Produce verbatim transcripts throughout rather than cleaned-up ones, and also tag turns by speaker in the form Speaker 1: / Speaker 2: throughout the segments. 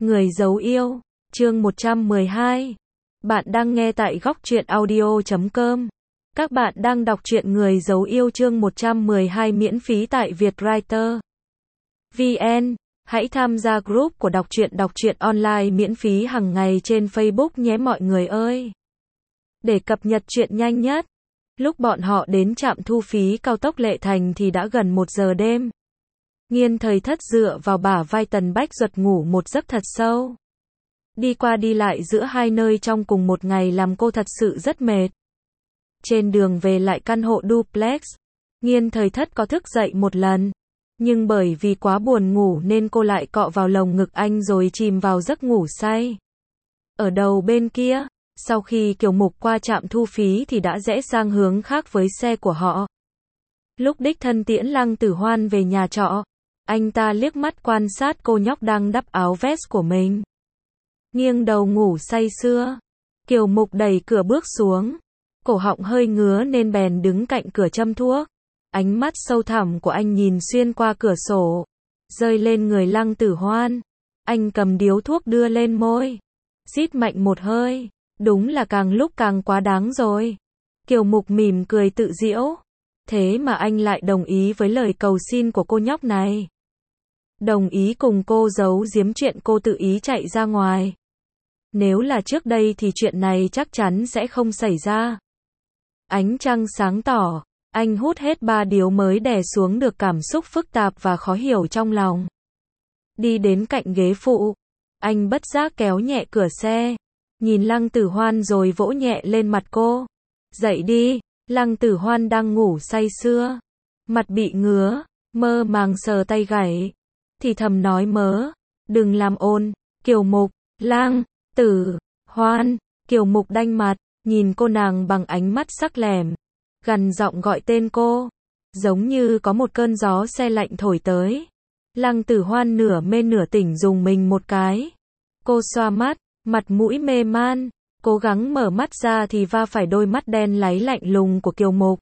Speaker 1: Người giấu yêu, chương một trăm mười hai. Bạn đang nghe tại góc truyện audio chấm com. Các bạn đang đọc truyện Người giấu yêu chương một trăm mười hai miễn phí tại Vietwriter. vê en. Hãy tham gia group của đọc truyện đọc truyện online miễn phí hàng ngày trên Facebook nhé mọi người ơi. Để cập nhật truyện nhanh nhất. Lúc bọn họ đến trạm thu phí cao tốc Lệ Thành thì đã gần một giờ đêm. Nghiên thời thất dựa vào bả vai Tần Bách Duật ngủ một giấc thật sâu. Đi qua đi lại giữa hai nơi trong cùng một ngày làm cô thật sự rất mệt. Trên đường về lại căn hộ duplex, Nghiên thời thất có thức dậy một lần. Nhưng bởi vì quá buồn ngủ nên cô lại cọ vào lồng ngực anh rồi chìm vào giấc ngủ say. Ở đầu bên kia, sau khi Kiều Mục qua trạm thu phí thì đã rẽ sang hướng khác với xe của họ. Lúc đích thân tiễn Lăng Tử Hoan về nhà trọ, anh ta liếc mắt quan sát cô nhóc đang đắp áo vest của mình. Nghiêng đầu ngủ say sưa. Kiều Mục đẩy cửa bước xuống. Cổ họng hơi ngứa nên bèn đứng cạnh cửa châm thuốc. Ánh mắt sâu thẳm của anh nhìn xuyên qua cửa sổ, rơi lên người Lăng Tử Hoan. Anh cầm điếu thuốc đưa lên môi. Rít mạnh một hơi. Đúng là càng lúc càng quá đáng rồi. Kiều Mục mỉm cười tự giễu. Thế mà anh lại đồng ý với lời cầu xin của cô nhóc này. Đồng ý cùng cô giấu giếm chuyện cô tự ý chạy ra ngoài. Nếu là trước đây thì chuyện này chắc chắn sẽ không xảy ra. Ánh trăng sáng tỏ, anh hút hết ba điếu mới đè xuống được cảm xúc phức tạp và khó hiểu trong lòng. Đi đến cạnh ghế phụ, anh bất giác kéo nhẹ cửa xe, nhìn Lăng Tử Hoan rồi vỗ nhẹ lên mặt cô. Dậy đi. Lăng Tử Hoan đang ngủ say sưa, mặt bị ngứa, mơ màng sờ tay gãy, thì thầm nói mớ, đừng làm ồn. Kiều Mục, Lăng Tử Hoan. Kiều Mục đanh mặt, nhìn cô nàng bằng ánh mắt sắc lẻm, gằn giọng gọi tên cô, giống như có một cơn gió se lạnh thổi tới. Lăng Tử Hoan nửa mê nửa tỉnh dùng mình một cái. Cô xoa mắt, mặt mũi mê man. Cố gắng mở mắt ra thì va phải đôi mắt đen láy lạnh lùng của Kiều Mục.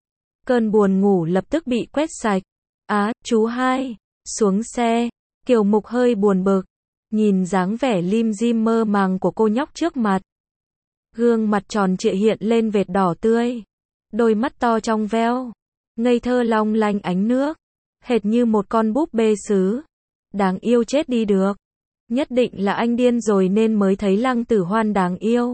Speaker 1: Cơn buồn ngủ lập tức bị quét sạch. Á, chú hai. Xuống xe. Kiều Mục hơi buồn bực, nhìn dáng vẻ lim dim mơ màng của cô nhóc trước mặt. Gương mặt tròn trịa hiện lên vệt đỏ tươi. Đôi mắt to trong veo, ngây thơ long lanh ánh nước, hệt như một con búp bê sứ. Đáng yêu chết đi được. Nhất định là anh điên rồi nên mới thấy Lăng Tử Hoan đáng yêu.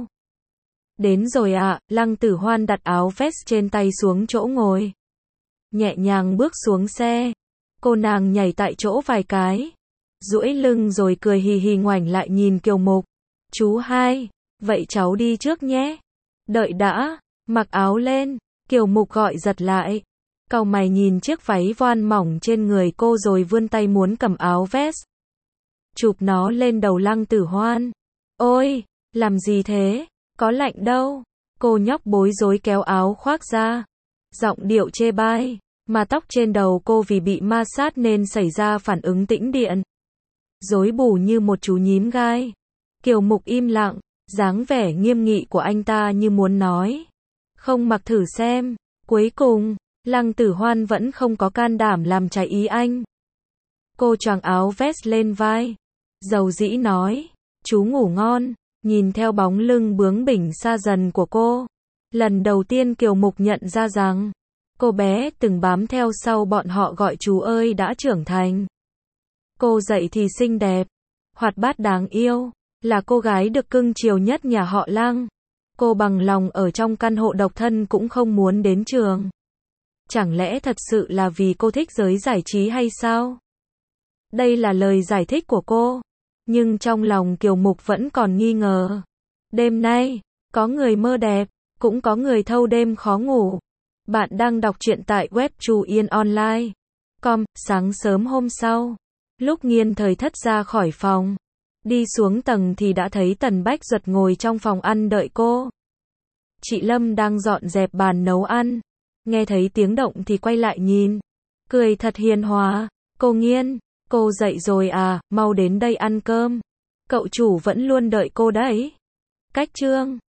Speaker 1: Đến rồi ạ. À, Lăng Tử Hoan đặt áo vest trên tay xuống chỗ ngồi. Nhẹ nhàng bước xuống xe. Cô nàng nhảy tại chỗ vài cái, duỗi lưng rồi cười hì hì ngoảnh lại nhìn Kiều Mục. Chú hai, vậy cháu đi trước nhé. Đợi đã, mặc áo lên. Kiều Mục gọi giật lại. Cau mày nhìn chiếc váy voan mỏng trên người cô rồi vươn tay muốn cầm áo vest, chụp nó lên đầu Lăng Tử Hoan. Ôi, làm gì thế? Có lạnh đâu. Cô nhóc bối rối kéo áo khoác ra, giọng điệu chê bai, mà tóc trên đầu cô vì bị ma sát nên xảy ra phản ứng tĩnh điện, rối bù như một chú nhím gai. Kiều Mục im lặng, dáng vẻ nghiêm nghị của anh ta như muốn nói, không mặc thử xem. Cuối cùng, Lăng Tử Hoan vẫn không có can đảm làm trái ý anh. Cô choàng áo vest lên vai, dầu dĩ nói, chú ngủ ngon. Nhìn theo bóng lưng bướng bỉnh xa dần của cô, lần đầu tiên Kiều Mục nhận ra rằng, cô bé từng bám theo sau bọn họ gọi chú ơi đã trưởng thành. Cô dậy thì xinh đẹp, hoạt bát đáng yêu, là cô gái được cưng chiều nhất nhà họ Lăng. Cô bằng lòng ở trong căn hộ độc thân cũng không muốn đến trường. Chẳng lẽ thật sự là vì cô thích giới giải trí hay sao? Đây là lời giải thích của cô. Nhưng trong lòng Kiều Mục vẫn còn nghi ngờ. Đêm nay, có người mơ đẹp, cũng có người thâu đêm khó ngủ. Bạn đang đọc truyện tại web Trù Yên Online chấm com. Sáng sớm hôm sau, lúc Nghiên thời thất ra khỏi phòng, đi xuống tầng thì đã thấy Tần Bách Duật ngồi trong phòng ăn đợi cô. Chị Lâm đang dọn dẹp bàn nấu ăn. Nghe thấy tiếng động thì quay lại nhìn, cười thật hiền hòa. Cô Nghiên, cô dậy rồi à, mau đến đây ăn cơm. Cậu chủ vẫn luôn đợi cô đấy. Cách chương